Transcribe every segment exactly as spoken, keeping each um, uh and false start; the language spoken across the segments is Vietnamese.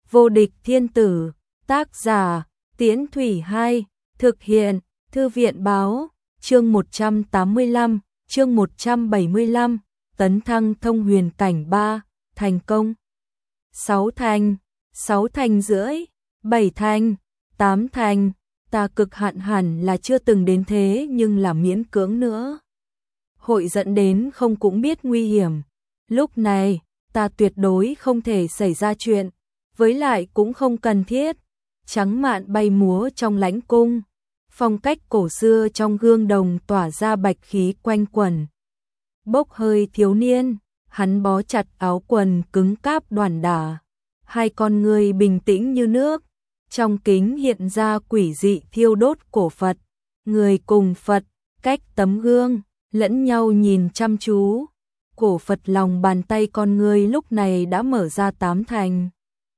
Vô địch thiên tử, tác giả, Tiễn Thủy hai, thực hiện, Thư viện báo, chương một trăm tám mươi lăm, chương một trăm bảy mươi lăm, tấn thăng thông huyền cảnh ba, thành công. sáu thành, sáu thành rưỡi, bảy thành, tám thành, ta cực hạn hẳn là chưa từng đến thế nhưng là miễn cưỡng nữa. Hội dẫn đến không cũng biết nguy hiểm. Lúc này, ta tuyệt đối không thể xảy ra chuyện, với lại cũng không cần thiết. Trắng mạn bay múa trong lãnh cung, phong cách cổ xưa trong gương đồng tỏa ra bạch khí quanh quẩn. Bốc hơi thiếu niên, hắn bó chặt áo quần cứng cáp đoản đả, hai con người bình tĩnh như nước, trong kính hiện ra quỷ dị thiêu đốt cổ Phật, người cùng Phật, cách tấm gương, lẫn nhau nhìn chăm chú. Cổ Phật lòng bàn tay con người lúc này đã mở ra tám thành.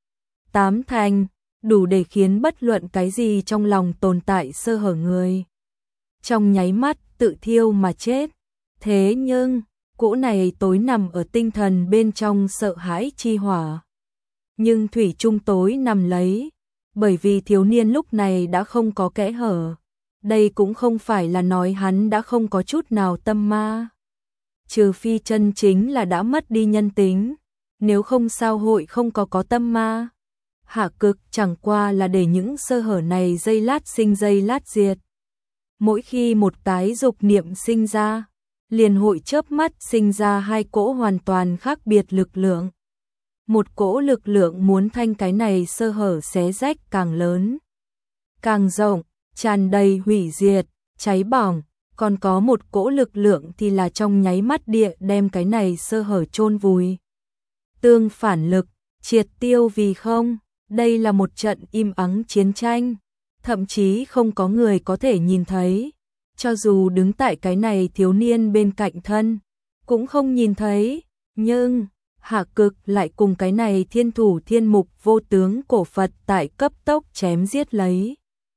Tám thành, đủ để khiến bất luận cái gì trong lòng tồn tại sơ hở người. Trong nháy mắt tự thiêu mà chết. Thế nhưng, cỗ này tối nằm ở tinh thần bên trong sợ hãi chi hỏa. Nhưng thủy chung tối nằm lấy, bởi vì thiếu niên lúc này đã không có kẽ hở. Đây cũng không phải là nói hắn đã không có chút nào tâm ma. Trừ phi chân chính là đã mất đi nhân tính, nếu không sao hội không có có tâm ma. Hạ cực chẳng qua là để những sơ hở này giây lát sinh giây lát diệt. Mỗi khi một cái dục niệm sinh ra, liền hội chớp mắt sinh ra hai cỗ hoàn toàn khác biệt lực lượng. Một cỗ lực lượng muốn thanh cái này sơ hở xé rách càng lớn, càng rộng, tràn đầy hủy diệt, cháy bỏng. Còn có một cỗ lực lượng thì là trong nháy mắt địa đem cái này sơ hở chôn vùi. Tương phản lực, triệt tiêu vì không. Đây là một trận im ắng chiến tranh, thậm chí không có người có thể nhìn thấy. Cho dù đứng tại cái này thiếu niên bên cạnh thân, cũng không nhìn thấy. Nhưng, Hạ cực lại cùng cái này thiên thủ thiên mục vô tướng cổ Phật tại cấp tốc chém giết lấy.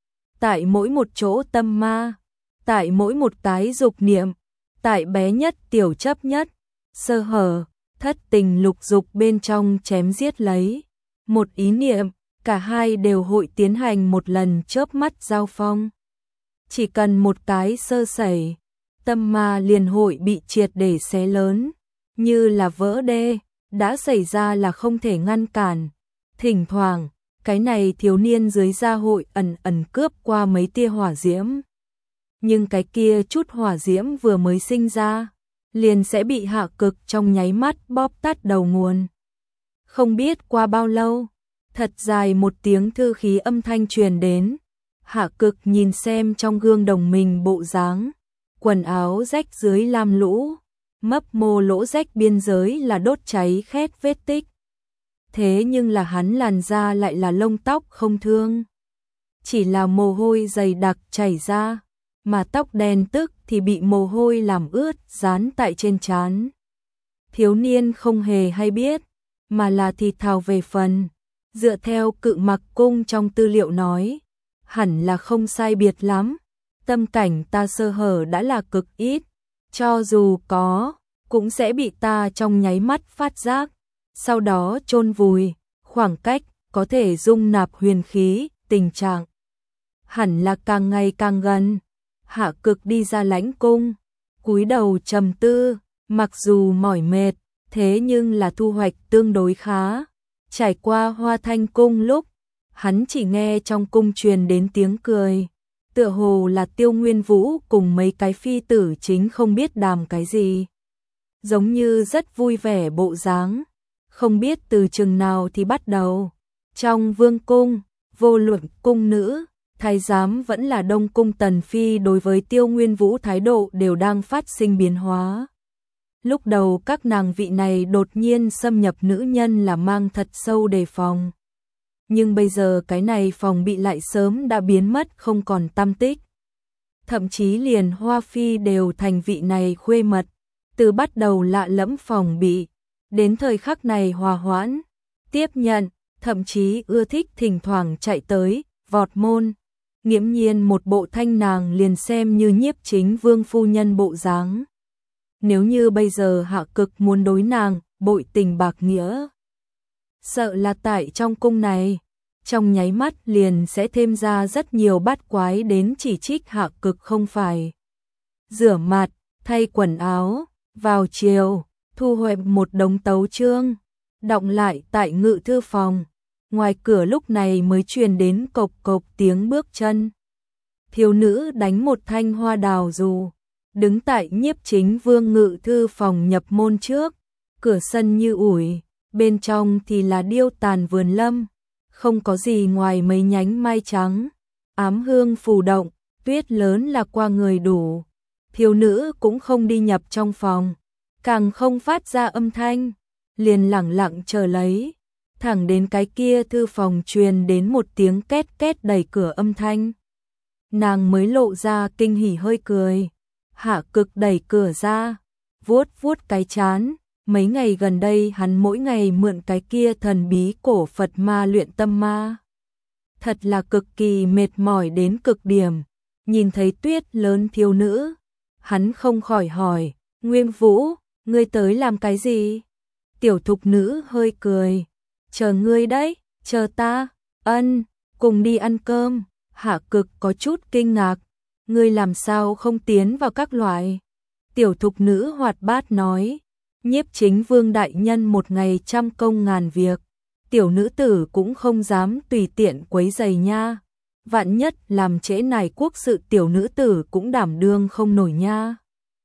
Tại mỗi một chỗ tâm ma, tại mỗi một cái dục niệm, tại bé nhất tiểu chấp nhất, sơ hở, thất tình lục dục bên trong chém giết lấy. Một ý niệm, cả hai đều hội tiến hành một lần chớp mắt giao phong. Chỉ cần một cái sơ sẩy, tâm ma liền hội bị triệt để xé lớn, như là vỡ đê, đã xảy ra là không thể ngăn cản. Thỉnh thoảng, cái này thiếu niên dưới da hội ẩn ẩn cướp qua mấy tia hỏa diễm. Nhưng cái kia chút hỏa diễm vừa mới sinh ra, liền sẽ bị hạ cực trong nháy mắt bóp tắt đầu nguồn. Không biết qua bao lâu, thật dài một tiếng thư khí âm thanh truyền đến. Hạ cực nhìn xem trong gương đồng mình bộ dáng, quần áo rách dưới lam lũ, mấp mô lỗ rách biên giới là đốt cháy khét vết tích. Thế nhưng là hắn làn da lại là lông tóc không thương, chỉ là mồ hôi dày đặc chảy ra, mà tóc đen tức thì bị mồ hôi làm ướt dán tại trên trán. Thiếu niên không hề hay biết, mà là thì thào về phần. Dựa theo Cự Mặc Cung trong tư liệu nói, hẳn là không sai biệt lắm. Tâm cảnh ta sơ hở đã là cực ít, cho dù có, cũng sẽ bị ta trong nháy mắt phát giác, sau đó chôn vùi. Khoảng cách có thể dung nạp huyền khí, tình trạng hẳn là càng ngày càng gần. Hạ cực đi ra lãnh cung, cúi đầu trầm tư, mặc dù mỏi mệt, thế nhưng là thu hoạch tương đối khá. Trải qua Hoa Thanh cung lúc, hắn chỉ nghe trong cung truyền đến tiếng cười, tựa hồ là Tiêu Nguyên Vũ cùng mấy cái phi tử chính không biết đàm cái gì, giống như rất vui vẻ bộ dáng. Không biết từ chừng nào thì bắt đầu, trong vương cung, vô luận cung nữ, thái giám vẫn là Đông cung tần phi đối với Tiêu Nguyên Vũ thái độ đều đang phát sinh biến hóa. Lúc đầu các nàng vị này đột nhiên xâm nhập nữ nhân là mang thật sâu đề phòng. Nhưng bây giờ cái này phòng bị lại sớm đã biến mất không còn tăm tích. Thậm chí liền Hoa Phi đều thành vị này khuê mật, từ bắt đầu lạ lẫm phòng bị, đến thời khắc này hòa hoãn, tiếp nhận, thậm chí ưa thích thỉnh thoảng chạy tới, vọt môn. Nghiễm nhiên một bộ thanh nàng liền xem như nhiếp chính vương phu nhân bộ dáng. Nếu như bây giờ Hạ cực muốn đối nàng, bội tình bạc nghĩa, sợ là tại trong cung này, trong nháy mắt liền sẽ thêm ra rất nhiều bát quái đến chỉ trích Hạ Cực không phải. Rửa mặt, thay quần áo, vào chiều, thu hoạch một đống tấu chương, đọng lại tại ngự thư phòng. Ngoài cửa lúc này mới truyền đến cộc cộc tiếng bước chân. Thiếu nữ đánh một thanh hoa đào dù, đứng tại Nhiếp Chính Vương ngự thư phòng nhập môn trước, cửa sân như ủi, bên trong thì là điêu tàn vườn lâm, không có gì ngoài mấy nhánh mai trắng, ám hương phù động, tuyết lớn là qua người đủ. Thiếu nữ cũng không đi nhập trong phòng, càng không phát ra âm thanh, liền lẳng lặng chờ lấy, thẳng đến cái kia thư phòng truyền đến một tiếng két két đẩy cửa âm thanh. Nàng mới lộ ra kinh hỉ hơi cười. Hạ Cực đẩy cửa ra, vuốt vuốt cái trán, mấy ngày gần đây hắn mỗi ngày mượn cái kia thần bí cổ Phật ma luyện tâm ma. Thật là cực kỳ mệt mỏi đến cực điểm, nhìn thấy tuyết lớn thiếu nữ, hắn không khỏi hỏi, Nguyên Vũ, ngươi tới làm cái gì? Tiểu thục nữ hơi cười, chờ ngươi đấy, chờ ta, ân, cùng đi ăn cơm. Hạ Cực có chút kinh ngạc, ngươi làm sao không tiến vào các loại? Tiểu thục nữ hoạt bát nói, Nhiếp Chính Vương đại nhân một ngày trăm công ngàn việc, tiểu nữ tử cũng không dám tùy tiện quấy giày nha. Vạn nhất làm trễ nải quốc sự tiểu nữ tử cũng đảm đương không nổi nha.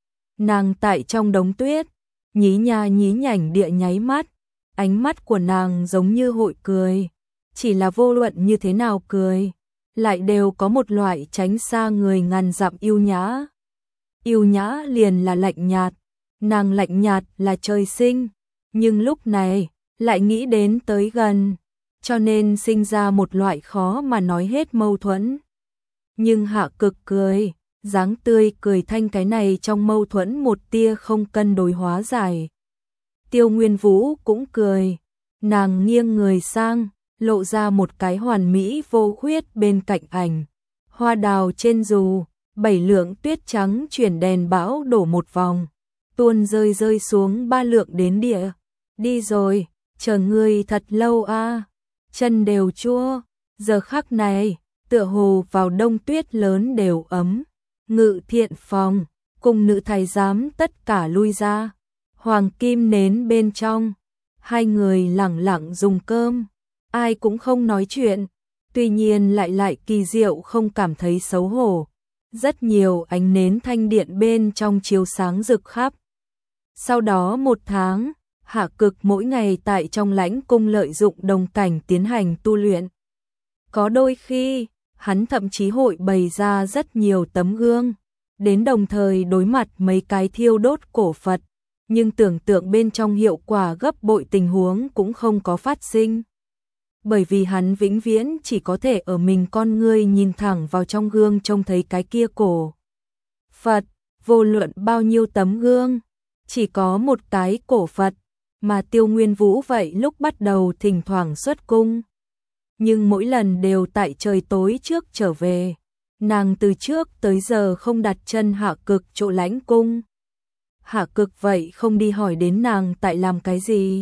Nàng tại trong đống tuyết, nhí nha nhí nhảnh địa nháy mắt, ánh mắt của nàng giống như hội cười, chỉ là vô luận như thế nào cười, lại đều có một loại tránh xa người ngàn dặm yêu nhã. Yêu nhã liền là lạnh nhạt, nàng lạnh nhạt là trời sinh, nhưng lúc này lại nghĩ đến tới gần, cho nên sinh ra một loại khó mà nói hết mâu thuẫn. Nhưng Hạ Cực cười, dáng tươi cười thanh cái này trong mâu thuẫn một tia không cân đối hóa giải. Tiêu Nguyên Vũ cũng cười, nàng nghiêng người sang, lộ ra một cái hoàn mỹ vô khuyết bên cạnh ảnh. Hoa đào trên dù, bảy lượng tuyết trắng chuyển đèn bão đổ một vòng, tuôn rơi rơi xuống ba lượng đến địa. Đi rồi, chờ ngươi thật lâu a, chân đều chua. Giờ khắc này, tựa hồ vào đông tuyết lớn đều ấm. Ngự thiện phòng, cùng nữ thái giám tất cả lui ra. Hoàng kim nến bên trong, hai người lẳng lặng dùng cơm, ai cũng không nói chuyện, tuy nhiên lại lại kỳ diệu không cảm thấy xấu hổ. Rất nhiều ánh nến thanh điện bên trong chiếu sáng rực khắp. Sau đó một tháng, Hạ Cực mỗi ngày tại trong lãnh cung lợi dụng đồng cảnh tiến hành tu luyện. Có đôi khi, hắn thậm chí hội bày ra rất nhiều tấm gương, đến đồng thời đối mặt mấy cái thiêu đốt cổ Phật, nhưng tưởng tượng bên trong hiệu quả gấp bội tình huống cũng không có phát sinh. Bởi vì hắn vĩnh viễn chỉ có thể ở mình con ngươi nhìn thẳng vào trong gương trông thấy cái kia cổ Phật, vô luận bao nhiêu tấm gương, chỉ có một cái cổ Phật, mà Tiêu Nguyên Vũ vậy lúc bắt đầu thỉnh thoảng xuất cung. Nhưng mỗi lần đều tại trời tối trước trở về, nàng từ trước tới giờ không đặt chân Hạ Cực chỗ lãnh cung. Hạ Cực vậy không đi hỏi đến nàng tại làm cái gì.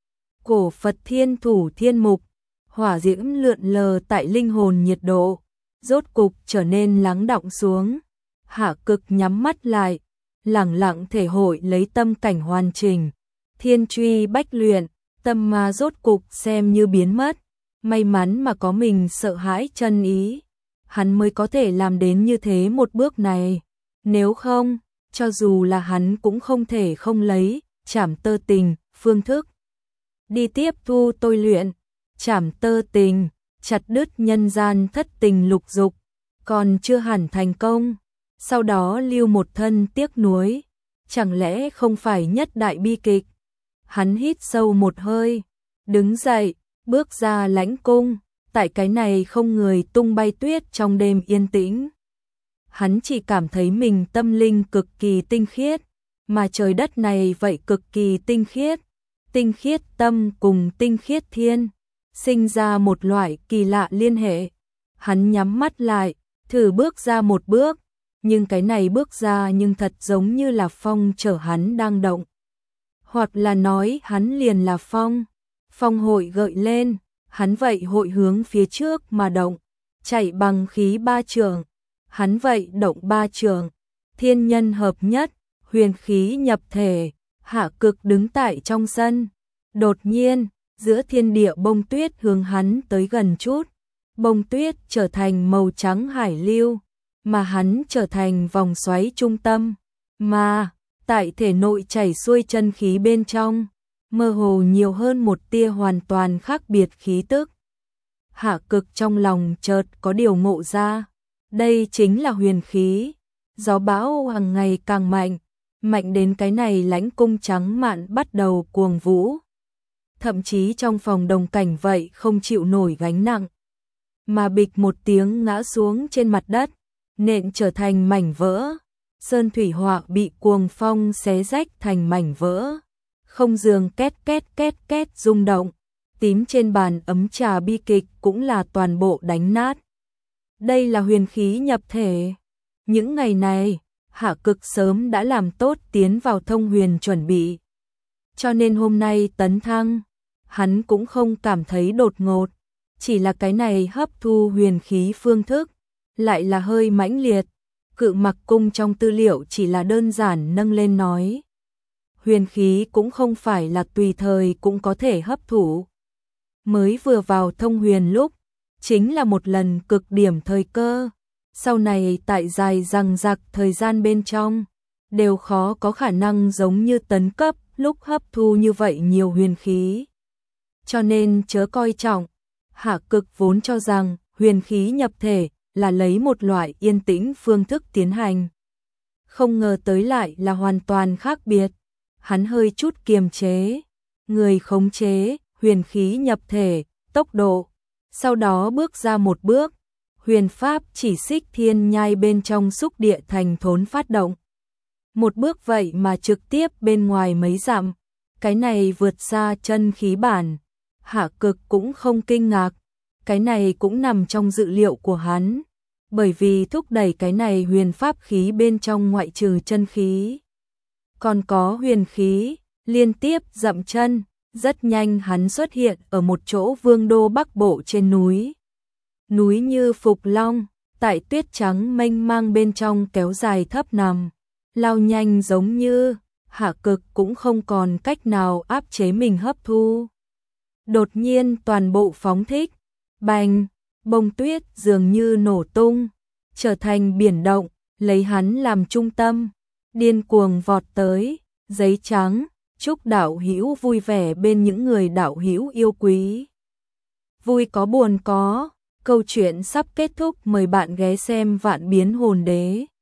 Cổ Phật thiên thủ thiên mục, hỏa diễm lượn lờ tại linh hồn nhiệt độ, rốt cục trở nên lắng đọng xuống. Hạ Cực nhắm mắt lại, lẳng lặng thể hội lấy tâm cảnh hoàn chỉnh. Thiên truy bách luyện, tâm ma rốt cục xem như biến mất. May mắn mà có mình sợ hãi chân ý, hắn mới có thể làm đến như thế một bước này. Nếu không, cho dù là hắn cũng không thể không lấy trảm tơ tình phương thức đi tiếp thu tôi luyện. Trảm tơ tình, chặt đứt nhân gian thất tình lục dục, còn chưa hẳn thành công, sau đó lưu một thân tiếc nuối, chẳng lẽ không phải nhất đại bi kịch. Hắn hít sâu một hơi, đứng dậy, bước ra lãnh cung, tại cái này không người tung bay tuyết trong đêm yên tĩnh. Hắn chỉ cảm thấy mình tâm linh cực kỳ tinh khiết, mà trời đất này vậy cực kỳ tinh khiết. Tinh khiết tâm cùng tinh khiết thiên, sinh ra một loại kỳ lạ liên hệ. Hắn nhắm mắt lại, thử bước ra một bước, nhưng cái này bước ra nhưng thật giống như là phong chở hắn đang động. Hoặc là nói hắn liền là phong. Phong hội gợi lên, hắn vậy hội hướng phía trước mà động, chạy bằng khí ba trường, hắn vậy động ba trường, thiên nhân hợp nhất, huyền khí nhập thể, Hạ Cực đứng tại trong sân. Đột nhiên, giữa thiên địa bông tuyết hướng hắn tới gần chút, bông tuyết trở thành màu trắng hải lưu, mà hắn trở thành vòng xoáy trung tâm, mà tại thể nội chảy xuôi chân khí bên trong, mơ hồ nhiều hơn một tia hoàn toàn khác biệt khí tức. Hạ Cực trong lòng chợt có điều ngộ ra, đây chính là huyền khí. Gió bão hàng ngày càng mạnh, mạnh đến cái này lãnh cung trắng mạn bắt đầu cuồng vũ. Thậm chí trong phòng đồng cảnh vậy không chịu nổi gánh nặng, mà bịch một tiếng ngã xuống trên mặt đất, nện trở thành mảnh vỡ. Sơn thủy họa bị cuồng phong xé rách thành mảnh vỡ, không giường két két két két rung động, tím trên bàn ấm trà bi kịch cũng là toàn bộ đánh nát. Đây là huyền khí nhập thể. Những ngày này, Hạ Cực sớm đã làm tốt tiến vào thông huyền chuẩn bị, cho nên hôm nay tấn thăng, hắn cũng không cảm thấy đột ngột, chỉ là cái này hấp thu huyền khí phương thức lại là hơi mãnh liệt. Cự Mặc Cung trong tư liệu chỉ là đơn giản nâng lên nói, huyền khí cũng không phải là tùy thời cũng có thể hấp thụ. Mới vừa vào thông huyền lúc, chính là một lần cực điểm thời cơ, sau này tại dài dằng dặc thời gian bên trong, đều khó có khả năng giống như tấn cấp lúc hấp thu như vậy nhiều huyền khí. Cho nên chớ coi trọng, Hạ Cực vốn cho rằng huyền khí nhập thể là lấy một loại yên tĩnh phương thức tiến hành. Không ngờ tới lại là hoàn toàn khác biệt. Hắn hơi chút kiềm chế, người khống chế, huyền khí nhập thể, tốc độ. Sau đó bước ra một bước, huyền pháp chỉ xích thiên nhai bên trong xúc địa thành thốn phát động. Một bước vậy mà trực tiếp bên ngoài mấy dặm, cái này vượt xa chân khí bản. Hạ Cực cũng không kinh ngạc, cái này cũng nằm trong dự liệu của hắn, bởi vì thúc đẩy cái này huyền pháp khí bên trong ngoại trừ chân khí, còn có huyền khí, liên tiếp dậm chân, rất nhanh hắn xuất hiện ở một chỗ vương đô bắc bộ trên núi. Núi như Phục Long, tại tuyết trắng mênh mang bên trong kéo dài thấp nằm, lao nhanh giống như, Hạ Cực cũng không còn cách nào áp chế mình hấp thu. Đột nhiên toàn bộ phóng thích, bành, bông tuyết dường như nổ tung, trở thành biển động, lấy hắn làm trung tâm, điên cuồng vọt tới. Giấy trắng, chúc đạo hữu vui vẻ bên những người đạo hữu yêu quý. Vui có buồn có, câu chuyện sắp kết thúc, mời bạn ghé xem Vạn Biến Hồn Đế.